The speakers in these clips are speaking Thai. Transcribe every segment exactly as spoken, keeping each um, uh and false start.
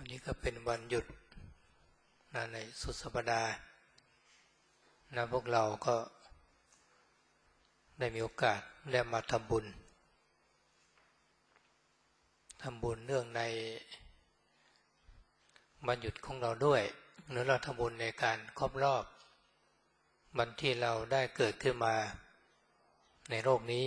วันนี้ก็เป็นวันหยุดนะในสุดสัปดาห์นะพวกเราก็ได้มีโอกาสได้มาทำบุญทำบุญเรื่องในวันหยุดของเราด้วยหรือเราทำบุญในการครบรอบวันที่เราได้เกิดขึ้นมาในโลกนี้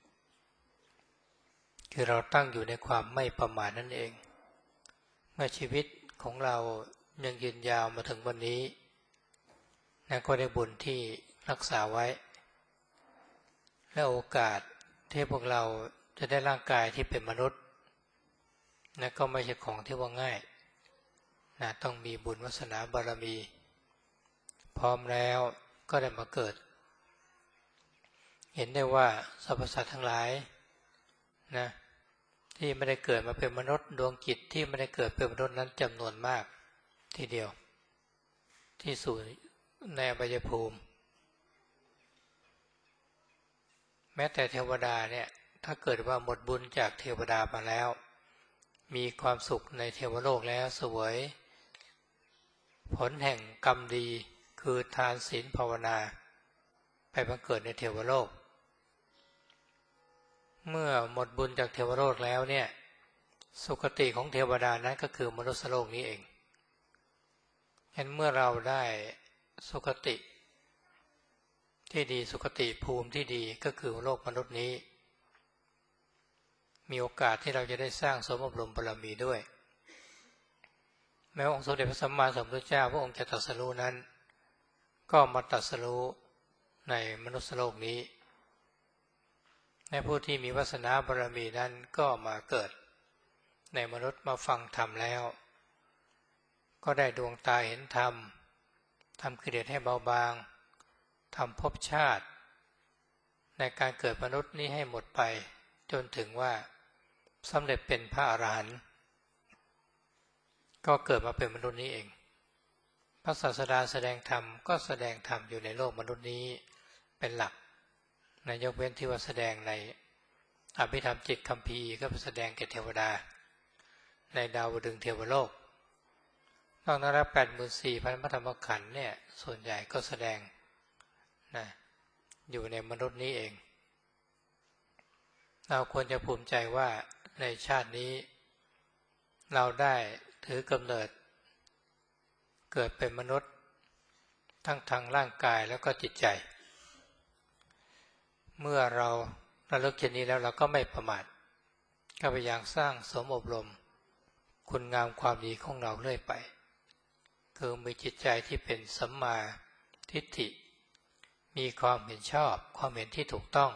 คือเราตั้งอยู่ในความไม่ประมาทนั่นเองเมื่อชีวิตของเรายังยืนยาวมาถึงวันนี้นั่นก็ได้บุญที่รักษาไว้และโอกาสที่พวกเราจะได้ร่างกายที่เป็นมนุษย์นั่นก็ไม่ใช่ของที่ว่าง่ายนะต้องมีบุญวาสนาบารมีพร้อมแล้วก็ได้มาเกิดเห็นได้ว่าสรรพสัตว์ทั้งหลายนะที่ไม่ได้เกิดมาเป็นมนุษย์ดวงจิตที่ไม่ได้เกิดเป็นมนุษย์นั้นจำนวนมากทีเดียวที่สู่ในอบายภูมิแม้แต่เทวดาเนี่ยถ้าเกิดว่าหมดบุญจากเทวดามาแล้วมีความสุขในเทวโลกแล้วเสวยผลแห่งกรรมดีคือทานศีลภาวนาไปบังเกิดในเทวโลกเมื่อหมดบุญจากเทวโลกแล้วเนี่ยสุคติของเทวดานั้นก็คือมนุษย์โลกนี้เองเห็นเมื่อเราได้สุคติที่ดีสุคติภูมิที่ดีก็คือโลกมนุษย์นี้มีโอกาสที่เราจะได้สร้างสมอบรมบารมีด้วยแม้องค์สมเด็จพระสัมมาสัมพุทธเจ้าพระองค์จะตรัสรู้นั้นก็มาตรัสรู้ในมนุษย์โลกนี้ในผู้ที่มีวาสนาบารมีนั้นก็มาเกิดในมนุษย์มาฟังธรรมแล้วก็ได้ดวงตาเห็นธรรมทำกิเลสให้เบาบางทำภพชาติในการเกิดมนุษย์นี้ให้หมดไปจนถึงว่าสำเร็จเป็นพระอรหันต์ก็เกิดมาเป็นมนุษย์นี้เองพระศาสดาแสดงธรรมก็แสดงธรรมอยู่ในโลกมนุษย์นี้เป็นหลักในยกเว้นที่ว่าแสดงในอภิธรรมจิตคัมภีร์ก็ไปแสดงแก่เทวดาในดาวดึงส์เทวโลกนอกนั้นแปดหมื่นสี่พันพระธรรมขันธ์เนี่ยส่วนใหญ่ก็แสดงนะอยู่ในมนุษย์นี้เองเราควรจะภูมิใจว่าในชาตินี้เราได้ถือกำเนิดเกิดเป็นมนุษย์ทั้งทางร่างกายแล้วก็จิตใจเมื่อเราระลึกเช่นนี้แล้วเราก็ไม่ประมาทก็พยายามสร้างสมอบรมคุณงามความดีของเราเรื่อยไปคือมีจิตใจที่เป็นสัมมาทิฏฐิมีความเห็นชอบความเห็นที่ถูกต้อง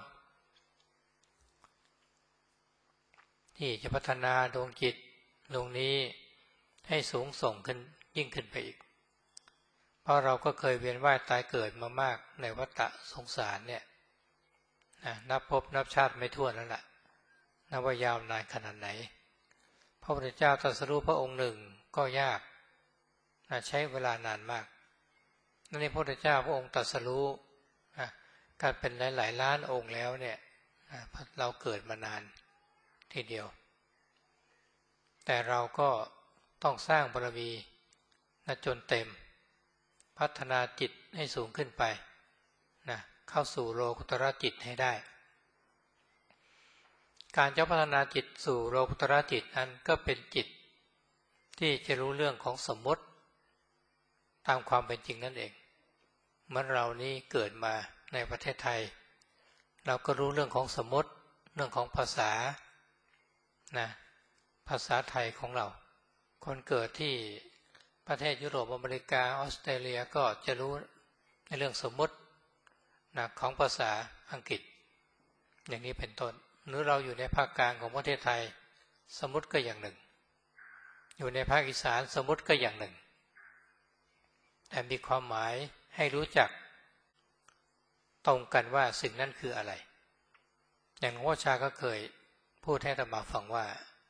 ที่จะพัฒนาดวงจิตดวงนี้ให้สูงส่งขึ้นยิ่งขึ้นไปอีกเพราะเราก็เคยเวียนว่ายตายเกิดมามากในวัฏสงสารเนี่ยนับพบนับชาติไม่ถ้วนแล้วล่ะนับว่ายาวนานขนาดไหนพระพุทธเจ้าตรัสรู้พระองค์หนึ่งก็ยากใช้เวลานานมากนั่นนี่พระพุทธเจ้าพระองค์ตรัสรู้การเป็นหลายๆล้านองค์แล้วเนี่ยเราเกิดมานานทีเดียวแต่เราก็ต้องสร้างบารมีจนเต็มพัฒนาจิตให้สูงขึ้นไปนะเข้าสู่โลกุตตรจิตให้ได้การจะพัฒนาจิตสู่โลกุตตรจิตนั้นก็เป็นจิตที่จะรู้เรื่องของสมมติตามความเป็นจริงนั่นเองเมื่อเรานี้เกิดมาในประเทศไทยเราก็รู้เรื่องของสมมติเรื่องของภาษานะภาษาไทยของเราคนเกิดที่ประเทศยุโรปอเมริกาออสเตรเลียก็จะรู้ในเรื่องสมมตินะของภาษาอังกฤษอย่างนี้เป็นต้นหรือเราอยู่ในภาคกลางของประเทศไทยสมมติก็อย่างหนึ่งอยู่ในภาคอีสานสมมติก็อย่างหนึ่งแต่มีความหมายให้รู้จักตรงกันว่าสิ่งนั้นคืออะไรอย่างหลวงพ่อชาก็เคยพูดให้อาตมาฟังว่า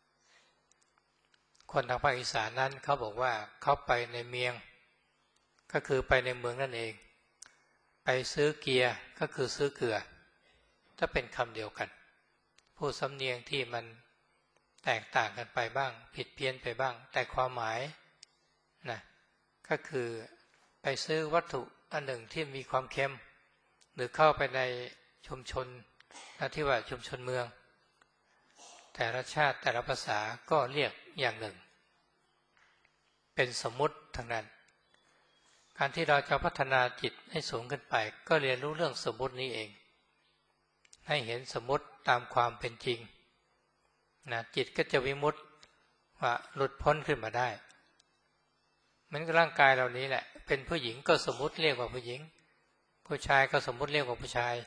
คนทางภาคอีสานนั้นเขาบอกว่าเขาไปในเมียงก็คือไปในเมืองนั่นเองไปซื้อเกียร์ก็คือซื้อเกลือถ้าเป็นคำเดียวกันพูดสำเนียงที่มันแตกต่างกันไปบ้างผิดเพี้ยนไปบ้างแต่ความหมายนะก็คือไปซื้อวัตถุอันหนึ่งที่มีความเค็มหรือเข้าไปในชุมชนนะที่ว่าชุมชนเมืองแต่ละชาติแต่ละภาษาก็เรียกอย่างหนึ่งเป็นสมมุติทั้งนั้นการที่เราจะพัฒนาจิตให้สูงขึ้นไปก็เรียนรู้เรื่องสมมุตินี้เองให้เห็นสมมุติตามความเป็นจริงนะจิตก็จะวิมุตติว่าหลุดพ้นขึ้นมาได้เหมือนกับร่างกายเหล่านี้แหละเป็นผู้หญิงก็สมมุติเรียกว่าผู้หญิงผู้ชายก็สมมุติเรียกว่าผู้ชาย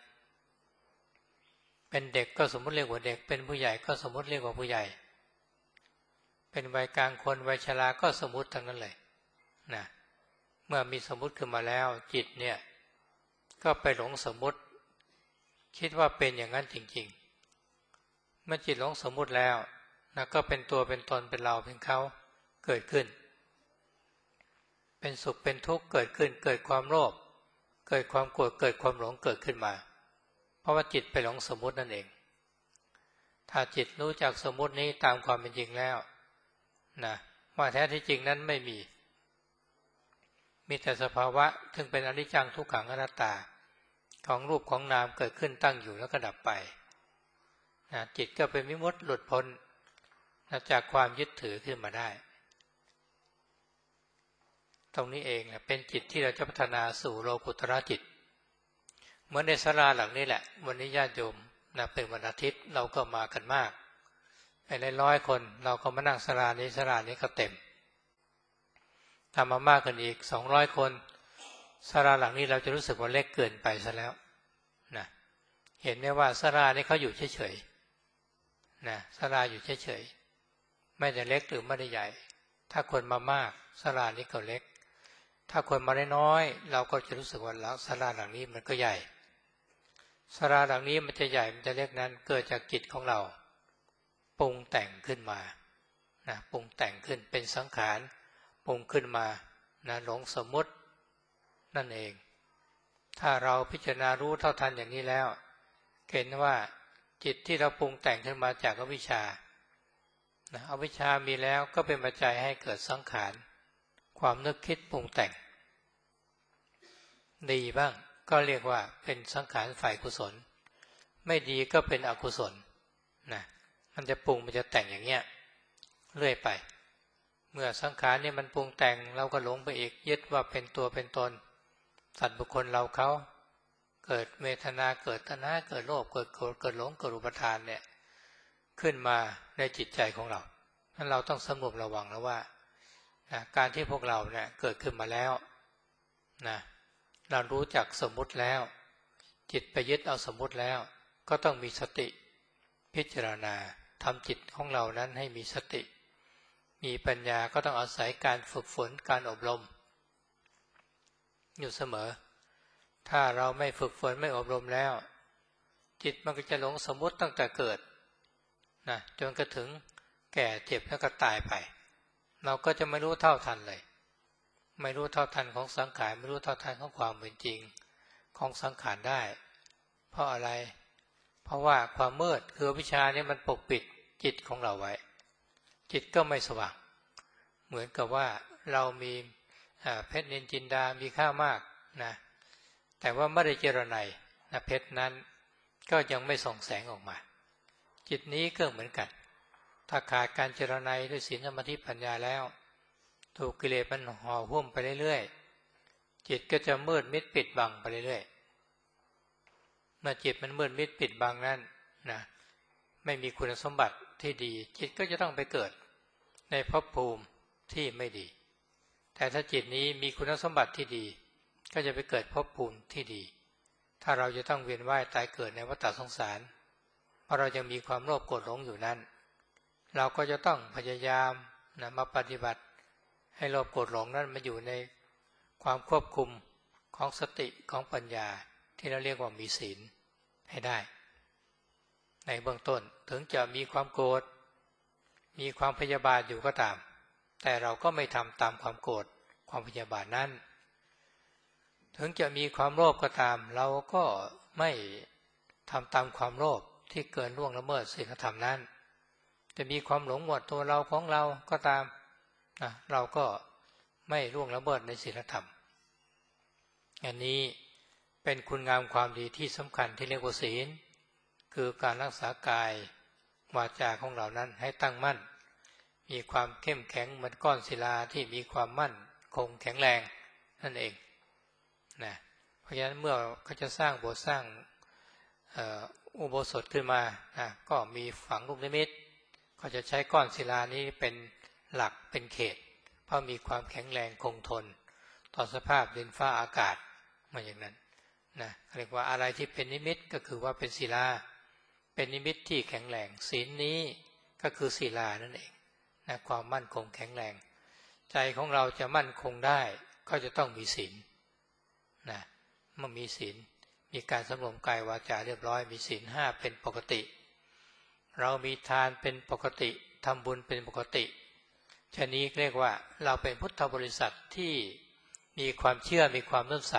เป็นเด็กก็สมมุติเรียกว่าเด็กเป็นผู้ใหญ่ก็สมมุติเรียกว่าผู้ใหญ่เป็นวัยกลางคนวัยชราก็สมมุติทั้งนั้นเลยนะเมื่อมีสมมุติขึ้นมาแล้วจิตเนี่ยก็ไปหลงสมมุติคิดว่าเป็นอย่างนั้นจริงๆเมื่อจิตหลงสมมุติแล้วนะก็เป็นตัวเป็นตนเป็นเราเป็นเขาเกิดขึ้นเป็นสุขเป็นทุกข์เกิดขึ้นเกิดความโลภเกิดความโกรธเกิดความหลงเกิดขึ้นมาเพราะว่าจิตไปหลงสมมุตินั่นเองถ้าจิตรู้จักสมมุตินี้ตามความเป็นจริงแล้วนะว่าแท้ที่จริงนั้นไม่มีมีแต่สภาวะซึ่งเป็นอนิจจังทุกขังอนัตตาของรูปของนามเกิดขึ้นตั้งอยู่แล้วก็ดับไปนะจิตก็เป็นวิมุตติหลุดพ้นจากความยึดถือขึ้นมาได้ตรงนี้เองเป็นจิตที่เราจะพัฒนาสู่โลกุตระจิตเหมือนในศาลาหลังนี้แหละวันนี้ญาติโยมนะเป็นวันอาทิตย์เราก็มากันมากไปในร้อยคนเราก็มานั่งศาลานี้ศาลานี้ก็เต็มทำมามากกันอีกสองร้อยคนศาลาหลังนี้เราจะรู้สึกว่าเล็กเกินไปซะแล้วนะเห็นไหมว่าศาลานี้เขาอยู่เฉยๆนะศาลาอยู่เฉยๆไม่ได้เล็กหรือไม่ได้ใหญ่ถ้าคนมามากศาลานี้ก็เล็กถ้าคนมาได้น้อยเราก็จะรู้สึกว่าศาลาหลังนี้มันก็ใหญ่ศาลาหลังนี้มันจะใหญ่มันจะเล็กนั้นเกิดจากจิตของเราปรุงแต่งขึ้นมานะปรุงแต่งขึ้นเป็นสังขารปรุงขึ้นมานะหลงสมมุตินั่นเองถ้าเราพิจารณารู้เท่าทันอย่างนี้แล้วเห็นว่าจิตที่เราปรุงแต่งขึ้นมาจากอวิชชานะอวิชชามีแล้วก็เป็นปัจจัยให้เกิดสังขารความนึกคิดปรุงแต่งดีบ้างก็เรียกว่าเป็นสังขารฝ่ายกุศลไม่ดีก็เป็นอกุศลนะมันจะปรุงมันจะแต่งอย่างเงี้ยเรื่อยไปเมื่อสังขารนี่มันปรุงแต่งเราก็หลงไปอีกยึดว่าเป็นตัวเป็นตนสัตว์บุคคลเราเขาเกิดเวทนาเกิดตัณหาเกิดโลภเกิดโกรธเกิดหลงเกิดอุปทานเนี่ยขึ้นมาในจิตใจของเรานั้นเราต้องสำรวมระวังแล้วว่านะการที่พวกเราเนี่ยเกิดขึ้นมาแล้วนะเรารู้จักสมมุติแล้วจิตไปยึดเอาสมมุติแล้วก็ต้องมีสติพิจารณาทำจิตของเรานั้นให้มีสติมีปัญญาก็ต้องอาศัยการฝึกฝนการอบรมอยู่เสมอถ้าเราไม่ฝึกฝนไม่อบรมแล้วจิตมันก็จะหลงสมมุติตั้งแต่เกิดนะจนกระทั่งแก่เจ็บแล้วก็ตายไปเราก็จะไม่รู้เท่าทันเลยไม่รู้เท่าทันของสังขารไม่รู้เท่าทันของความเป็นจริงของสังขารได้เพราะอะไรเพราะว่าความมืดคือวิชานี้มันปกปิดจิตของเราไว้จิตก็ไม่สว่างเหมือนกับว่าเรามีเพชรนินจินดามีค่ามากนะแต่ว่าไม่ได้เจรไนนะเพชรนั้นก็ยังไม่ส่องแสงออกมาจิตนี้ก็เหมือนกันถ้าขาดการเจรไนด้วยศีลสมาธิปัญญาแล้วถูกกิเลสมันห่อหุ้มไปเรื่อยๆจิตก็จะมืดมิดปิดบังไปเรื่อยๆเมื่อจิตมันมืดมิดปิดบังนั้นนะไม่มีคุณสมบัติที่ดีจิตก็จะต้องไปเกิดในภพภูมิที่ไม่ดีแต่ถ้าจิตนี้มีคุณสมบัติที่ดีก็จะไปเกิดภพภูมิที่ดีถ้าเราจะต้องเวียนว่ายตายเกิดในวัฏสงสารเพราะเรายังมีความโลภโกรธหลงอยู่นั้นเราก็จะต้องพยายามนะมาปฏิบัติให้โลภโกรธหลงนั้นมาอยู่ในความควบคุมของสติของปัญญาที่เราเรียกว่ามีศีลให้ได้ในเบื้องต้นถึงจะมีความโกรธมีความพยาบาทอยู่ก็ตามแต่เราก็ไม่ทำตามความโกรธความพยาบาทนั้นถึงจะมีความโลภก็ตามเราก็ไม่ทำตามความโลภที่เกินล่วงละเมิดศีลธรรมนั้นจะมีความหลงหมดตัวเราของเราก็ตามนะเราก็ไม่ล่วงละเมิดในศีลธรรมอันนี้เป็นคุณงามความดีที่สำคัญที่เรียกว่าศีลคือการรักษากายวาจาของเรานั้นให้ตั้งมั่นมีความเข้มแข็งเหมือนก้อนศิลาที่มีความมั่นคงแข็งแรงนั่นเองนะเพราะฉะนั้นเมื่อเขาจะสร้างโบสถ์สร้างอุโบสถขึ้นมานะก็มีฝังลูกนิมิตก็จะใช้ก้อนศิลานี้เป็นหลักเป็นเขตเพราะมีความแข็งแรงคงทนต่อสภาพดินฟ้าอากาศมาอย่างนั้นนะเรียกว่าอะไรที่เป็นนิมิตก็คือว่าเป็นศิลาเป็นนิมิตที่แข็งแรงศีลนี้ก็คือศิลานั่นเองนะความมั่นคงแข็งแรงใจของเราจะมั่นคงได้ก็จะต้องมีศีลนะเมื่อมีศีลมีการสำรวมกายวาจาเรียบร้อยมีศีลห้าเป็นปกติเรามีทานเป็นปกติทำบุญเป็นปกติชนี้เรียกว่าเราเป็นพุทธบริษัทที่มีความเชื่อมีความเลื่อมใส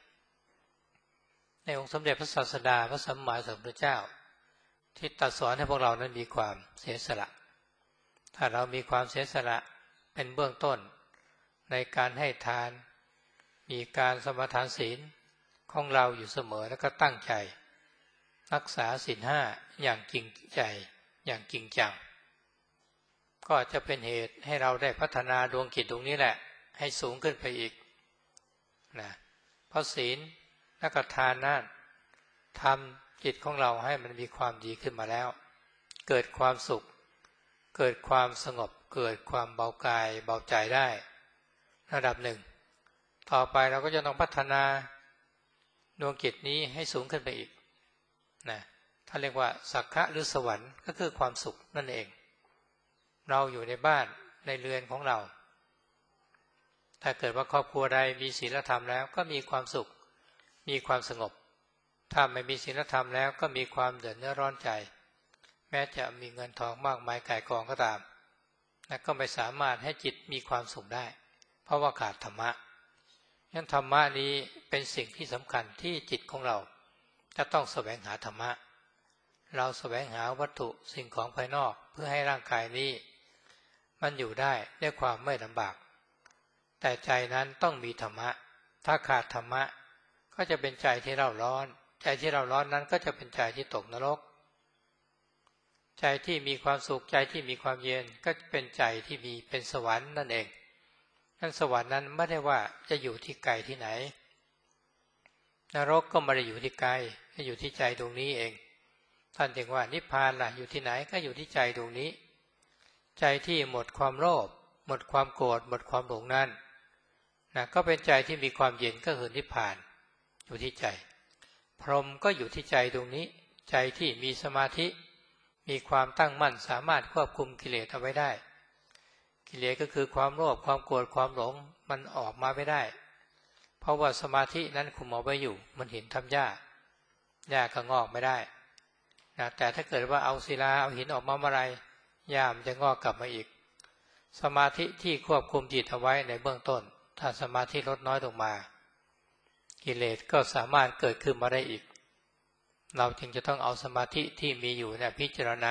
ในองค์สมเด็จพระศาสดาพระสัมมาสัมพุทธเจ้าที่ตรัสสอนให้พวกเรานั้นมีความเสียสละถ้าเรามีความเสียสละเป็นเบื้องต้นในการให้ทานมีการสมาทานศีลของเราอยู่เสมอแล้วก็ตั้งใจรักษาศีลห้าอย่างจริงใจอย่างจริงจังก็จะเป็นเหตุให้เราได้พัฒนาดวงจิตตรงนี้แหละให้สูงขึ้นไปอีกนะเพราะศีลและก็ทานนั้นทำจิตของเราให้มันมีความดีขึ้นมาแล้วเกิดความสุขเกิดความสงบเกิดความเบากายเบาใจได้ระดับหนึ่งต่อไปเราก็จะต้องพัฒนาดวงจิตนี้ให้สูงขึ้นไปอีกนะถ้าเรียกว่าสักขะหรือสวรรค์ก็คือความสุขนั่นเองเราอยู่ในบ้านในเรือนของเราถ้าเกิดว่าครอบครัวใดมีศีลธรรมแล้วก็มีความสุขมีความสงบถ้าไม่มีศีลธรรมแล้วก็มีความเดือดเนื้อร้อนใจแม้จะมีเงินทองมากมายก่ายกองก็ตามนะก็ไม่สามารถให้จิตมีความสุขได้เพราะว่าขาดธรรมะงั้นธรรมะนี้เป็นสิ่งที่สำคัญที่จิตของเราจะต้องแสวงหาธรรมะเราแสวงหาวัตถุสิ่งของภายนอกเพื่อให้ร่างกายนี้มันอยู่ได้ด้วยความไม่ลำบากแต่ใจนั้นต้องมีธรรมะถ้าขาดธรรมะก็จะเป็นใจที่เร่าร้อนใจที่เร่าร้อนนั้นก็จะเป็นใจที่ตกนรกใจที่มีความสุขใจที่มีความเย็นก็เป็นใจที่มีเป็นสวรรค์นั่นเองนั่นสวรรค์นั้นไม่ได้ว่าจะอยู่ที่ไกลที่ไหนนรกก็ไม่ได้อยู่ที่ไกลก็อยู่ที่ใจตรงนี้เองท่านจึงว่านิพพานล่ะอยู่ที่ไหนก็อยู่ที่ใจตรงนี้ใจที่หมดความโลภหมดความโกรธหมดความหลงนั้นนะก็เป็นใจที่มีความเย็นก็คือนิพพานอยู่ที่ใจพรหมก็อยู่ที่ใจตรงนี้ใจที่มีสมาธิมีความตั้งมั่นสามารถควบคุมกิเลสเอาไว้ได้กิเลสก็คือความโลภความโกรธความหลงมันออกมาไม่ได้เพราะว่าสมาธินั้นคุมเอาไว้อยู่มันเห็นทำหญ้าหญ้าก็งอกไม่ได้นะแต่ถ้าเกิดว่าเอาศิลาเอาหินออกมาเมื่อไรหญ้ามันจะงอกกลับมาอีกสมาธิที่ควบคุมจิตเอาไว้ในเบื้องต้นถ้าสมาธิลดน้อยลงมากิเลสก็สามารถเกิดขึ้นมาได้อีกเราจึงจะต้องเอาสมาธิที่มีอยู่เนี่ยพิจารณา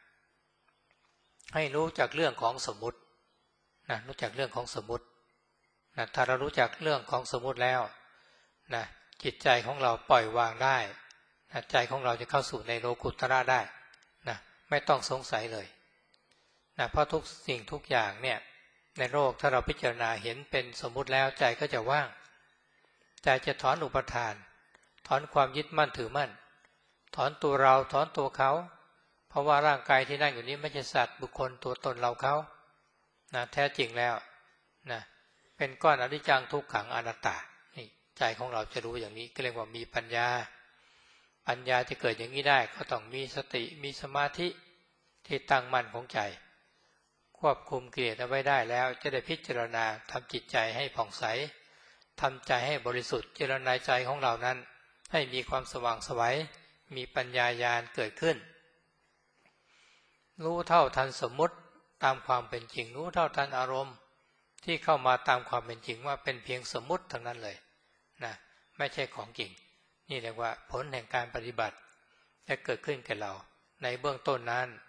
ให้รู้จักเรื่องของสมมุตินะรู้จักเรื่องของสมมุตินะถ้าเรารู้จักเรื่องของสมมุติแล้วนะจิตใจของเราปล่อยวางได้นะใจของเราจะเข้าสู่ในโลกุตระได้นะไม่ต้องสงสัยเลยนะเพราะทุกสิ่งทุกอย่างเนี่ยในโลกถ้าเราพิจารณาเห็นเป็นสมมุติแล้วใจก็จะว่างใจจะถอนอุปทานถอนความยึดมั่นถือมั่นถอนตัวเราถอนตัวเขาเพราะว่าร่างกายที่นั่งอยู่นี้ไม่ใช่สัตว์บุคคลตัวตนเราเขานะแท้จริงแล้วนะเป็นก้อนอนิจจังทุกขังอนัตตานี่ใจของเราจะรู้อย่างนี้ก็เรียกว่ามีปัญญาปัญญาจะเกิดอย่างนี้ได้ก็ต้องมีสติมีสมาธิที่ตั้งมั่นของใจควบคุมกิเลสเอาไว้ได้แล้วจะได้พิจารณาทำจิตใจให้ผ่องใสทำใจให้บริสุทธิ์เจริญในใจของเรานั้นให้มีความสว่างไสวมีปัญญาญาณเกิดขึ้นรู้เท่าทันสมมุติตามความเป็นจริงรู้เท่าทันอารมณ์ที่เข้ามาตามความเป็นจริงว่าเป็นเพียงสมมุติทั้งนั้นเลยนะไม่ใช่ของจริงนี่เรียกว่าผลแห่งการปฏิบัติจะเกิดขึ้นแก่เราในเบื้องต้นนั้น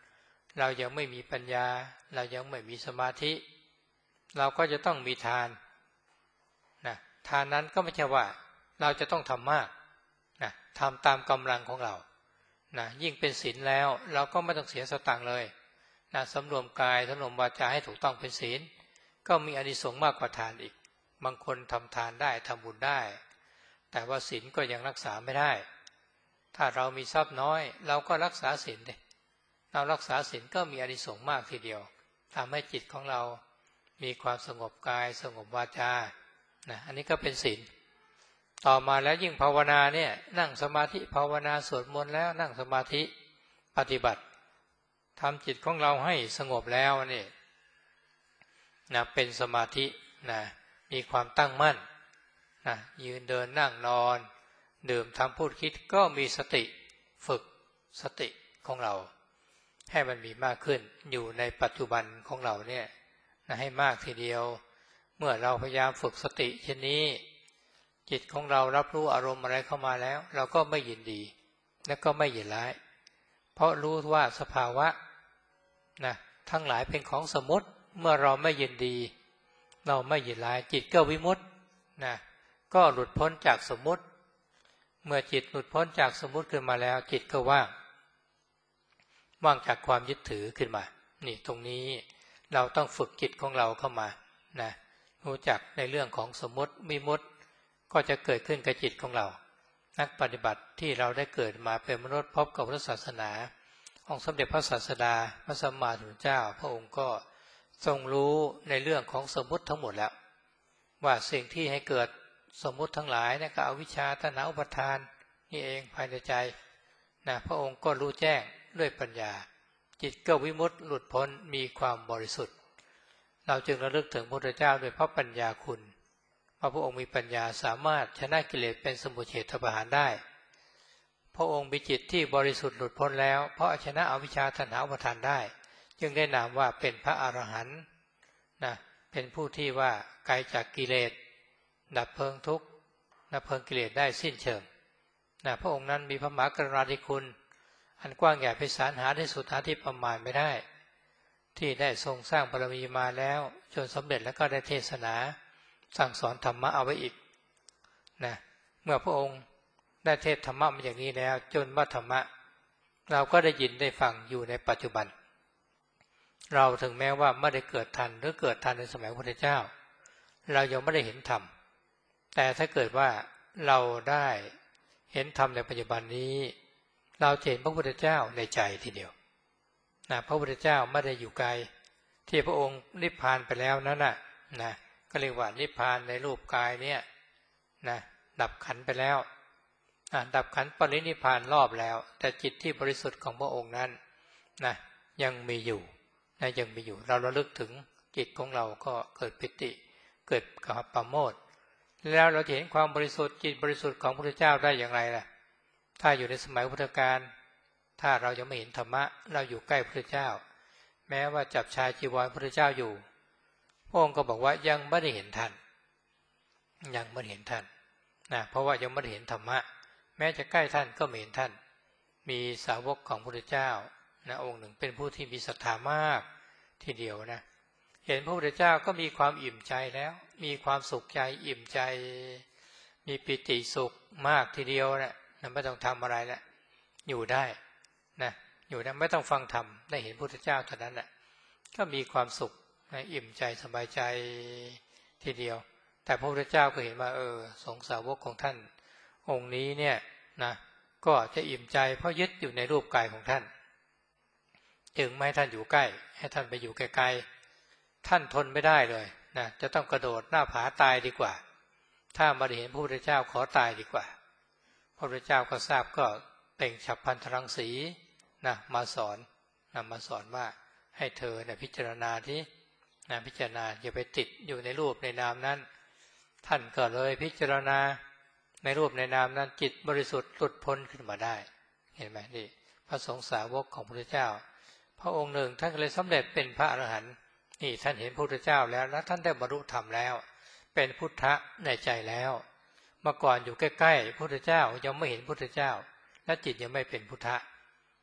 เรายังไม่มีปัญญาเรายังไม่มีสมาธิเราก็จะต้องมีทานนะทานนั้นก็ไม่ใช่ว่าเราจะต้องทำมากนะทำตามกำลังของเรานะยิ่งเป็นศีลแล้วเราก็ไม่ต้องเสียสตังค์เลยนะสำรวมกายสำรวมวาจาให้ถูกต้องเป็นศีลก็มีอานิสงส์มากกว่าทานอีกบางคนทำทานได้ทำบุญได้แต่ว่าศีลก็ยังรักษาไม่ได้ถ้าเรามีทรัพย์น้อยเราก็รักษาศีลดิเรารักษาศีลก็มีอานิสงส์มากทีเดียวทำให้จิตของเรามีความสงบกายสงบวาจานะอันนี้ก็เป็นศีลต่อมาแล้วยิ่งภาวนาเนี่ยนั่งสมาธิภาวนาสวดมนต์แล้วนั่งสมาธิปฏิบัติทำจิตของเราให้สงบแล้วนี่นะเป็นสมาธินะมีความตั้งมั่นนะยืนเดินนั่งนอนดื่มทำพูดคิดก็มีสติฝึกสติของเราให้มันมีมากขึ้นอยู่ในปัจจุบันของเราเนี่ยนะให้มากทีเดียวเมื่อเราพยายามฝึกสติเช่นนี้จิตของเรารับรู้อารมณ์อะไรเข้ามาแล้วเราก็ไม่ยินดีและก็ไม่ยินร้ายเพราะรู้ว่าสภาวะนะทั้งหลายเป็นของสมมติเมื่อเราไม่ยินดีเราไม่ยินร้ายจิตก็วิมุตตินะก็หลุดพ้นจากสมมติเมื่อจิตหลุดพ้นจากสมมติขึ้นมาแล้วจิตก็ว่างว่างจากความยึดถือขึ้นมานี่ตรงนี้เราต้องฝึกจิตของเราเข้ามานะรู้จักในเรื่องของสมมติวิมุตติก็จะเกิดขึ้นกับจิตของเรานักปฏิบัติที่เราได้เกิดมาเป็นมนุษย์พบกับพุทธศาสนาองค์สมเด็จพระศาสดาพระสัมมาสัมพุทธเจ้าพระองค์ก็ทรงรู้ในเรื่องของสมมติทั้งหมดแล้วว่าสิ่งที่ให้เกิดสมมติทั้งหลายเนี่ยก็อวิชชาตัณหาอุปาทานนี่เองภายในใจนะพระองค์ก็รู้แจ้งด้วยปัญญาจิตก็วิมุตติหลุดพ้นมีความบริสุทธิ์เราจึงระลึกถึงพระพุทธเจ้าด้วยเพราะปัญญาคุณว่าพระองค์มีปัญญาสามารถชนะกิเลสเป็นสมุจเฉทประหารได้พระองค์มีจิตที่บริสุทธิ์หลุดพ้นแล้วเพราะชนะอวิชชาตัณหาอุปาทานได้จึงได้นามว่าเป็นพระอรหันต์นะเป็นผู้ที่ว่าไกลจากกิเลสดับเพลิงทุกข์ดับเพลิงกิเลสได้สิ้นเชิงนะพระองค์นั้นมีพระมหากรุณาธิคุณอันกว้างใหญ่ไพศาลหาที่สุดหาที่ประมาณไม่ได้ที่ได้ทรงสร้างบารมีมาแล้วจนสำเร็จแล้วก็ได้เทศนาสั่งสอนธรรมะเอาไว้อีกนะเมื่อพระองค์ได้เทศธรรมะมาอย่างนี้แล้วจนว่าธรรมะเราก็ได้ยินได้ฟังอยู่ในปัจจุบันเราถึงแม้ว่าไม่ได้เกิดทันหรือเกิดทันในสมัยพระพุทธเจ้าเรายังไม่ได้เห็นธรรมแต่ถ้าเกิดว่าเราได้เห็นธรรมในปัจจุบันนี้เราจะเห็นพระพุทธเจ้าในใจทีเดียวนะพระพุทธเจ้าไม่ได้อยู่ไกลที่พระองค์นิพพานไปแล้วนั่นน่ะนะก็เรียกว่านิพพานในรูปกายเนี่ยนะดับขันธ์ไปแล้วดับขันธ์ปรินิพพานรอบแล้วแต่จิตที่บริสุทธิ์ของพระองค์นั้นนะยังมีอยู่นะยังมีอยู่เราระลึกถึงจิตของเราก็เกิดปิติเกิดกับปโมทย์แล้วเราเห็นความบริสุทธิ์จิตบริสุทธิ์ของพระพุทธเจ้าได้อย่างไรล่ะถ้าอยู่ในสมัยพุทธกาลถ้าเรายังไม่เห็นธรรมะเราอยู่ใกล้พระพุทธเจ้าแม้ว่าจับชายจีวรพระพุทธเจ้าอยู่พระองค์ก็บอกว่ายังไม่ได้เห็นท่านยังไม่เห็นท่านนะเพราะว่ายังไม่ได้เห็นธรรมะแม้จะใกล้ท่านก็ไม่เห็นท่านมีสาวกของพระพุทธเจ้านะองค์หนึ่งเป็นผู้ที่มีศรัทธามากทีเดียวนะเห็นพระพุทธเจ้าก็มีความอิ่มใจแล้วมีความสุขใจอิ่มใจมีปิติสุขมากทีเดียวนะไม่ต้องทำอะไรแล้วอยู่ได้นะอยู่ได้ไม่ต้องฟังธรรมได้เห็นพระพุทธเจ้าเท่านั้นแหละก็มีความสุขนะอิ่มใจสบายใจทีเดียวแต่พระพุทธเจ้าก็เห็นว่าเออสงฆ์สาวกของท่านองค์นี้เนี่ยนะก็จะอิ่มใจเพราะยึดอยู่ในรูปกายของท่านจึงไม่ให้ท่านอยู่ใกล้ให้ท่านไปอยู่ไกลๆท่านทนไม่ได้เลยนะจะต้องกระโดดหน้าผาตายดีกว่าถ้ามาได้เห็นพระพุทธเจ้าขอตายดีกว่าพระพุทธเจ้าก็ทราบก็เปล่งฉัพพันธรังสีนะมาสอนนะมาสอนว่าให้เธอเนี่ยพิจารณาที่นะพิจารณาอย่าไปติดอยู่ในรูปในนามนั้นท่านก็เลยพิจารณาในรูปในนามนั้นจิตบริสุทธิ์หลุดพ้นขึ้นมาได้เห็นไหมนี่พระสงฆ์สาวกของพระพุทธเจ้าพระองค์หนึ่งท่านก็เลยสำเร็จเป็นพระอรหันต์นี่ท่านเห็นพระพุทธเจ้าแล้วและท่านได้บรรลุธรรมแล้วเป็นพุทธะในใจแล้วเมื่อก่อนอยู่ใกล้ๆพระพุทธเจ้ายังไม่เห็นพระพุทธเจ้าและจิตยังไม่เป็นพุทธะ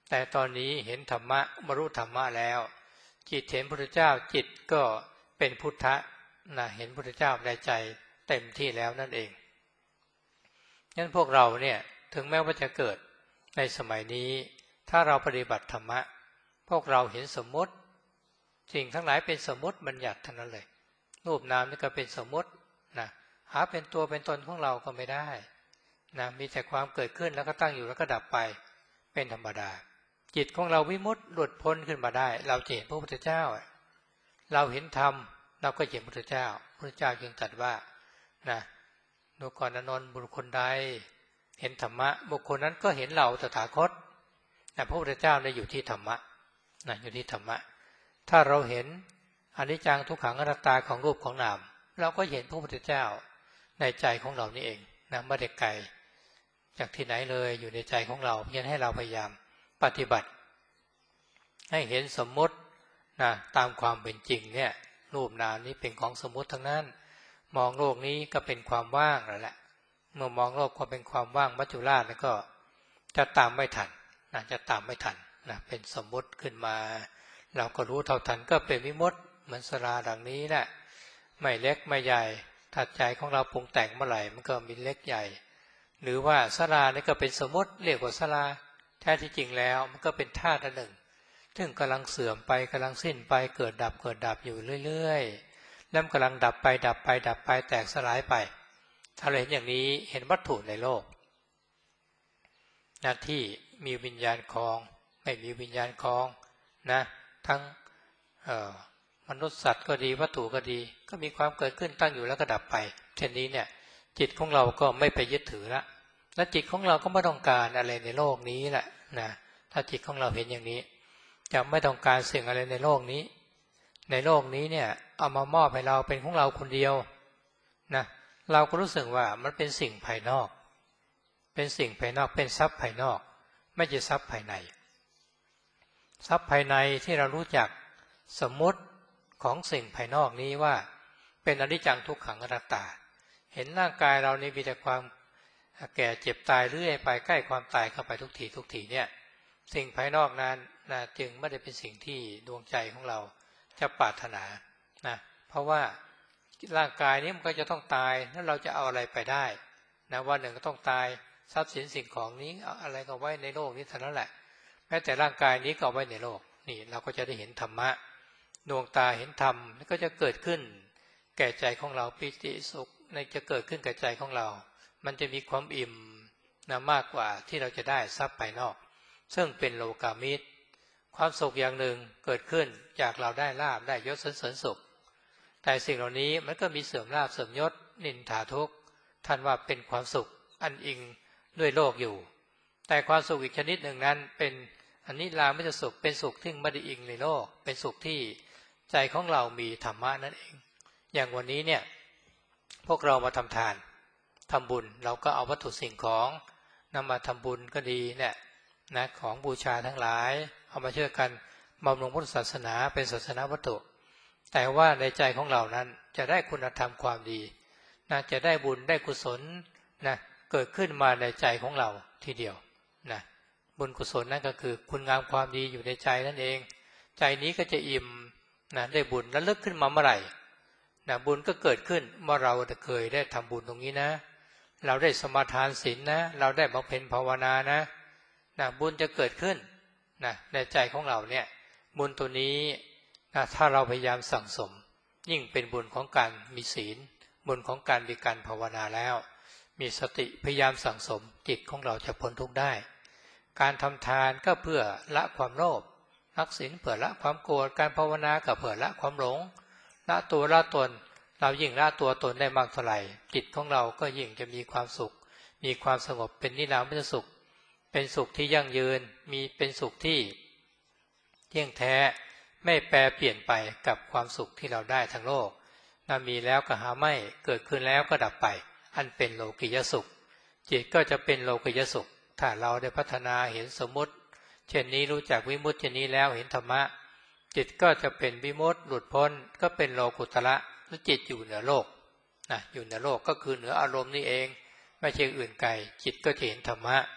แต่ตอนนี้เห็นธรรมะบรรลุธรรมะแล้วจิตเห็นพระพุทธเจ้าจิตก็เป็นพุทธะนะเห็นพระพุทธเจ้าในใจเต็มที่แล้วนั่นเองงั้นพวกเราเนี่ยถึงแม้ว่าจะเกิดในสมัยนี้ถ้าเราปฏิบัติธรรมะพวกเราเห็นสมมติสิ่งทั้งหลายเป็นสมมติบัญญัติทั้งนั้นเลยรูปนามนี่ก็เป็นสมมตินะหาเป็นตัวเป็นตนของเราก็ไม่ได้นะมีแต่ความเกิดขึ้นแล้วก็ตั้งอยู่แล้วก็ดับไปเป็นธรรมดาจิตของเราวิมุตติหลุดพ้นขึ้นมาได้เราจะเห็นพระพุทธเจ้าเราเห็นธรรมเราก็เห็นพระพุทธเจ้าพระพุทธเจ้าจึงตรัสว่านะดูก่อนอานนท์บุคคลใดเห็นธรรมะบุคคลนั้นก็เห็นเราตถาคตนะพระพุทธเจ้าเนี่ยอยู่ที่ธรรมะนะอยู่ที่ธรรมะถ้าเราเห็นอนิจจังทุกขังอนัตตาของรูปของนามเราก็เห็นพระพุทธเจ้าในใจของเรานี่เองนะไม่ได้ไกลจากที่ไหนเลยอยู่ในใจของเราเพียงให้เราพยายามปฏิบัติให้เห็นสมมตินะตามความเป็นจริงเนี่ยรูปนามนี้เป็นของสมมติทั้งนั้นมองโลกนี้ก็เป็นความว่างแล้วแหละเมื่อมองโลกความเป็นความว่างมัจจุราชแล้วก็จะตามไม่ทันนะจะตามไม่ทันนะเป็นสมมติขึ้นมาเราก็รู้เท่าทันก็เป็นวิมุตติเหมือนสราดังนี้แหละไม่เล็กไม่ใหญ่ถ้าใจของเราปรุงแต่งเมื่อไหร่มันก็มีเล็กใหญ่หรือว่าสรานี่ก็เป็นสมมติเรียกว่าสราแท้ที่จริงแล้วมันก็เป็นธาตุหนึ่งซึ่งกำลังเสื่อมไปกำลังสิ้นไปเกิดดับเกิดดับอยู่เรื่อยๆแล้วกำลังดับไปดับไปดับไปแตกสลายไปถ้าเราเห็นอย่างนี้เห็นวัตถุในโลกหน้าที่มีวิญญาณครองไม่มีวิญญาณครองนะทั้งมนุษย์สัตว์ก็ดีวัตถุก็ดีก็มีความเกิดขึ้นตั้งอยู่แล้วก็ดับไปเช่นนี้เนี่ยจิตของเราก็ไม่ไปยึดถือละและจิตของเราก็ไม่ต้องการอะไรในโลกนี้แหละนะถ้าจิตของเราเห็นอย่างนี้จะไม่ต้องการสิ่งอะไรในโลกนี้ในโลกนี้เนี่ยเอามามอบให้เราเป็นของเราคนเดียวนะเราก็รู้สึกว่ามันเป็นสิ่งภายนอกเป็นสิ่งภายนอกเป็นทรัพย์ภายนอกไม่ใช่ทรัพย์ภายในทรัพย์ภายในที่เรารู้จักสมมติของสิ่งภายนอกนี้ว่าเป็นอนิจจังทุกขังอนัตตาเห็นร่างกายเรานี่มีแต่ความแก่เจ็บตายเรื่อยไปใกล้ความตายเข้าไปทุกทีทุกทีเนี่ยสิ่งภายนอกนั้นนะจึงไม่ได้เป็นสิ่งที่ดวงใจของเราจะปรารถนานะเพราะว่าร่างกายนี้มันก็จะต้องตายแล้วเราจะเอาอะไรไปได้นะวันหนึ่งก็ต้องตายทรัพย์สินสิ่งของนี้เอาอะไรก็ไว้ในโลกนี้เท่านั้นแหละแม้แต่ร่างกายนี้ก็เอาไว้ในโลกนี่เราก็จะได้เห็นธรรมะดวงตาเห็นธรรมก็จะเกิดขึ้นแก่ใจของเราปิติสุขในจะเกิดขึ้นแก่ใจของเรามันจะมีความอิ่มนะมากกว่าที่เราจะได้ทรัพย์ภายนอกซึ่งเป็นโลกามิตรความสุขอย่างหนึ่งเกิดขึ้นจากเราได้ลาภได้ยศสรรเสริญสุขแต่สิ่งเหล่านี้มันก็มีเสื่อมลาภเสื่อมยศนินทาทุกข์ท่านว่าเป็นความสุขอันอิงด้วยโลกอยู่แต่ความสุขอีกชนิดหนึ่งนั้นเป็นอันนี้ลาไม่จะสุขเป็นสุขที่ไม่ได้อิงในโลกเป็นสุขที่ใจของเรามีธรรมะนั่นเองอย่างวันนี้เนี่ยพวกเรามาทำทานทำบุญเราก็เอาวัตถุสิ่งของนำมาทำบุญก็ดีเนี่ยนะของบูชาทั้งหลายเอามาช่วยกันบำรุงพุทธศาสนาเป็นศาสนาวัตถุแต่ว่าในใจของเรานั้นจะได้คุณธรรมความดีนะจะได้บุญได้กุศลนะเกิดขึ้นมาในใจของเราทีเดียวนะบุญกุศลนั่นก็คือคุณงามความดีอยู่ในใจนั่นเองใจนี้ก็จะอิ่มนะได้บุญแล้วลึกขึ้นมาเมื่อไหร่นะบุญก็เกิดขึ้นเมื่อเราเคยได้ทำบุญตรงนี้นะเราได้สมาทานศีลนะเราได้บำเพ็ญภาวนานะนะบุญจะเกิดขึ้นนะในใจของเราเนี่ยบุญตัวนี้นะถ้าเราพยายามสั่งสมยิ่งเป็นบุญของการมีศีลบุญของการมีการภาวนาแล้วมีสติพยายามสั่งสมจิตของเราจะพ้นทุกข์ได้การทำทานก็เพื่อละความโลภรักศีลเพื่อละความโกรธการภาวนาก็เพื่อละความหลงละตัวละตนเรายิ่งละตัวตนได้มากเท่าไหร่จิตของเราก็ยิ่งจะมีความสุขมีความสงบเป็นนิรามสุขเป็นสุขที่ยั่งยืนมีเป็นสุขที่เที่ยงแท้ไม่แปรเปลี่ยนไปกับความสุขที่เราได้ทั้งโลกถ้ามีแล้วก็หาไม่เกิดขึ้นแล้วก็ดับไปอันเป็นโลกิยสุขจิตก็จะเป็นโลกิยสุขถ้าเราได้พัฒนาเห็นสมมุติเช่นนี้รู้จักวิมุตติเช่นนี้แล้วเห็นธรรมะจิตก็จะเป็นวิมุตติหลุดพ้นก็เป็นโลกุตระหรือจิตอยู่เหนือโลกนะอยู่เหนือโลกก็คือเหนืออารมณ์นี่เองไม่ใช่อื่นไกลจิตก็จะเห็นธรรมะ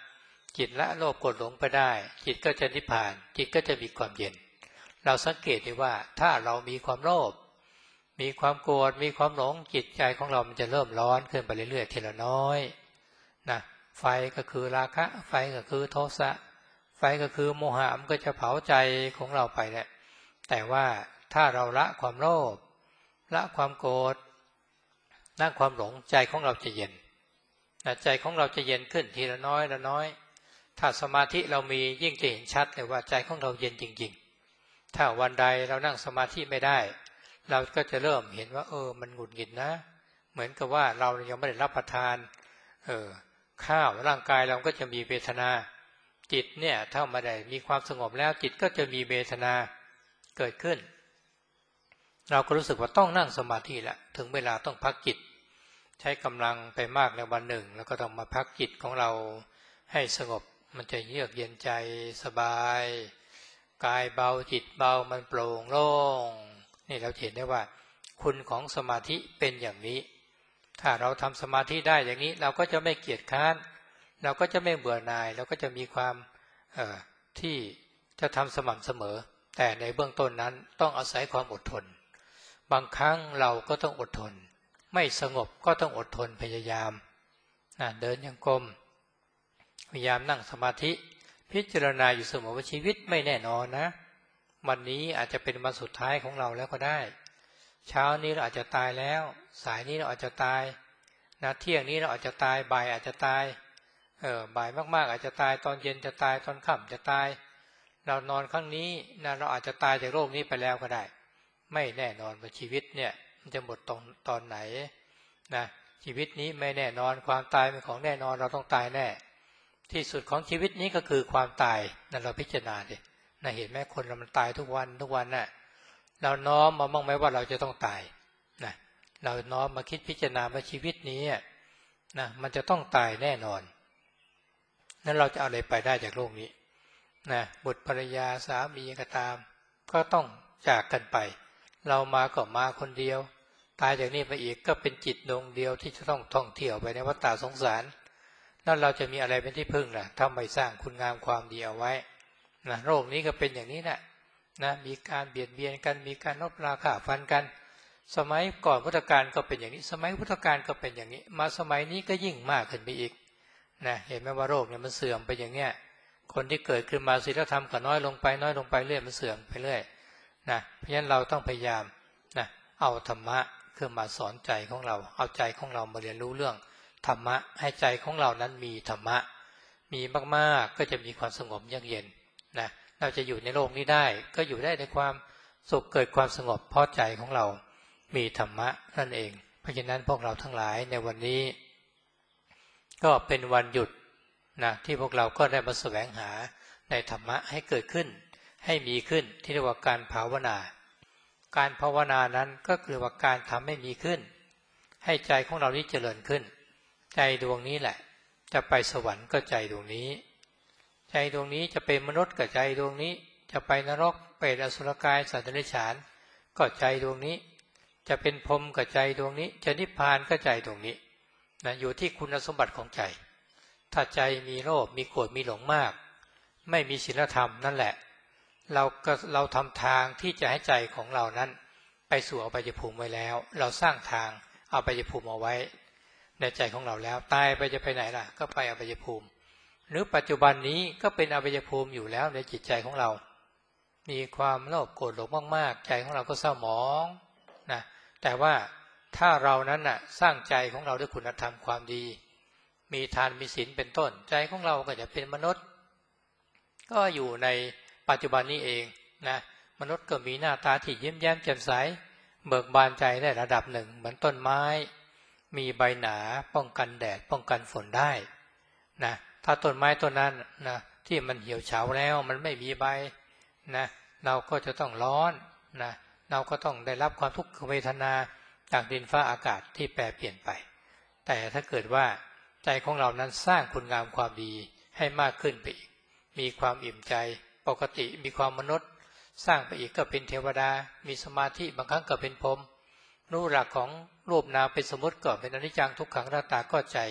จิตละโลภโกรธหลงไปได้จิตก็จะนิพพานจิตก็จะมีความเย็นเราสังเกตดูว่าถ้าเรามีความโลภมีความโกรธมีความหลงจิตใจของเรามันจะเริ่มร้อนขึ้นไปเรื่อยๆทีละน้อยนะไฟก็คือราคะไฟก็คือโทสะไฟก็คือโมหะมันก็จะเผาใจของเราไปแหละแต่ว่าถ้าเราละความโลภละความโกรธละความหลงใจของเราจะเย็นนะใจของเราจะเย็นขึ้นทีละน้อยละน้อยถ้าสมาธิเรามียิ่งจะเห็นชัดเลยว่าใจของเราเย็นจริงๆถ้าวันใดเรานั่งสมาธิไม่ได้เราก็จะเริ่มเห็นว่าเออมันหงุดหงิดนะเหมือนกับว่าเรายังไม่ได้รับประทานเออข้าวร่างกายเราก็จะมีเวทนาจิตเนี่ยถ้าไม่ได้มีความสงบแล้วจิตก็จะมีเวทนาเกิดขึ้นเราก็รู้สึกว่าต้องนั่งสมาธิแหละถึงเวลาต้องพักจิตใช้กำลังไปมากในวันหนึ่งแล้วก็ต้องมาพักจิตของเราให้สงบมันจะเยือกเย็นใจสบายกายเบาจิตเบามันโปร่งโล่งนี่เราเห็นได้ว่าคุณของสมาธิเป็นอย่างนี้ถ้าเราทำสมาธิได้อย่างนี้เราก็จะไม่เกียจคร้านเราก็จะไม่เบื่อหน่ายเราก็จะมีความเอ่อที่จะทำสม่ำเสมอแต่ในเบื้องต้นนั้นต้องอาศัยความอดทนบางครั้งเราก็ต้องอดทนไม่สงบก็ต้องอดทนพยายามนะเดินยังกรมพยายามนั่งสมาธิพิจารณาอยู่เสมอว่าชีวิตไม่แน่นอนนะวันนี้อาจจะเป็นวันสุดท้ายของเราแล้วก็ได้เช้านี้เราอาจจะตายแล้วสายนี้เราอาจจะตายนะเที่ยงนี้เราอาจจะตายบ่ายอาจจะตายเออบ่ายมากๆอาจจะตายตอนเย็นจะตายตอนค่ำจะตายเรานอนครั้งนี้นะเราอาจจะตายจากโรคนี้ไปแล้วก็ได้ไม่แน่นอนว่าชีวิตเนี่ยมันจะหมดตรงตอนไหนนะชีวิตนี้ไม่แน่นอนความตายเป็นของแน่นอนเราต้องตายแน่ที่สุดของชีวิตนี้ก็คือความตายนั่นเราพิจารณาดินะเห็นไหมคนเรามันตายทุกวันทุกวันน่ะเราน้อมมาบ้างไหมว่าเราจะต้องตายนะเราน้อมมาคิดพิจารณาว่าชีวิตนี้นะมันจะต้องตายแน่นอนนั้นเราจะเอาอะไรไปได้จากโลกนี้นะบุตรภรรยาสามีก็ตามก็ต้องจากกันไปเรามาก็มาคนเดียวตายจากนี้ไปอีกก็เป็นจิตดวงเดียวที่จะต้องท่องเที่ยวไปในวัฏฏะสงสารนั่นเราจะมีอะไรเป็นที่พึ่งล่ะถ้าไม่สร้างคุณงามความดีเอาไว้นะโลกนี้ก็เป็นอย่างนี้แหละนะมีการเบียดเบียนกันมีการลบราฆ่าฟันกันสมัยก่อนพุทธกาลก็เป็นอย่างนี้สมัยพุทธกาลก็เป็นอย่างนี้มาสมัยนี้ก็ยิ่งมากขึ้นไปอีกนะเห็นไหมว่าโลกเนี่ยมันเสื่อมไปอย่างเนี้ยคนที่เกิดขึ้นมาศีลธรรมก็น้อยลงไปน้อยลงไปเรื่อยมันเสื่อมไปเรื่อยนะเพราะฉะนั้นเราต้องพยายามนะเอาธรรมะขึ้นมาสอนใจของเราเอาใจของเรามาเรียนรู้เรื่องธรรมะให้ใจของเรานั้นมีธรรมะมีมากๆก็จะมีความสงบเยือกเย็นนะเราจะอยู่ในโลกนี้ได้ก็อยู่ได้ในความสุขเกิดความสงบเพราะใจของเรามีธรรมะนั่นเองเพราะฉะนั้นพวกเราทั้งหลายในวันนี้ก็เป็นวันหยุดนะที่พวกเราก็ได้มาแสวงหาในธรรมะให้เกิดขึ้นให้มีขึ้นที่เรียกว่าการภาวนาการภาวนานั้นก็คือว่าการทำให้มีขึ้นให้ใจของเรานี้เจริญขึ้นใจดวงนี้แหละจะไปสวรรค์ก็ใจดวงนี้ใจดวงนี้จะเป็นมนุษย์ก็ใจดวงนี้จะไปนรกเปรตอสุรกายสัตว์เดรัจฉานก็ใจดวงนี้จะเป็นพรหมก็ใจดวงนี้จะนิพพานก็ใจดวงนี้นะอยู่ที่คุณสมบัติของใจถ้าใจมีโลภมีโกรธมีหลงมากไม่มีศีลธรรมนั่นแหละเราก็เราทำทางที่จะให้ใจของเรานั้นไปสู่อบายภูมิไว้แล้วเราสร้างทางอบายภูมิเอาไว้ในใจของเราแล้วตายไปจะไปไหนล่ะก็ไปอบายภูมิหรือปัจจุบันนี้ก็เป็นอบายภูมิอยู่แล้วในจิตใจของเรามีความโลภโกรธหลงมากๆใจของเราก็เศร้าหมองนะแต่ว่าถ้าเรานั้นน่ะสร้างใจของเราด้วยคุณธรรมความดีมีทานมีศีลเป็นต้นใจของเราก็จะเป็นมนุษย์ก็อยู่ในปัจจุบันนี้เองนะมนุษย์ก็มีหน้าตาที่ยิ้มแย้มแจ่มใสเบิกบานใจได้ระดับหนึ่งเหมือนต้นไม้มีใบหนาป้องกันแดดป้องกันฝนได้นะถ้าต้นไม้ต้นนั้นนะที่มันเหี่ยวเฉาแล้วมันไม่มีใบนะเราก็จะต้องร้อนนะเราก็ต้องได้รับความทุกขเวทนาจากดินฟ้าอากาศที่แปรเปลี่ยนไปแต่ถ้าเกิดว่าใจของเรานั้นสร้างคุณงามความดีให้มากขึ้นไปอีกมีความอิ่มใจปกติมีความมนุษย์สร้างไปอีกก็เป็นเทวดามีสมาธิบางครั้งก็เป็นพรหมรู้หลักของรูปนามเป็นสมมติก็เป็นอนิจจังทุกขังอนัตตาก็ใจ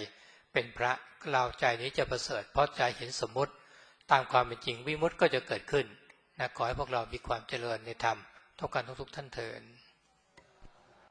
เป็นพระเราใจนี้จะประเสริฐเพราะใจเห็นสมมติตามความเป็นจริงวิมุตติก็จะเกิดขึ้นนะขอให้พวกเรามีความเจริญในธรรมทุกกันทุกๆท่านเถิด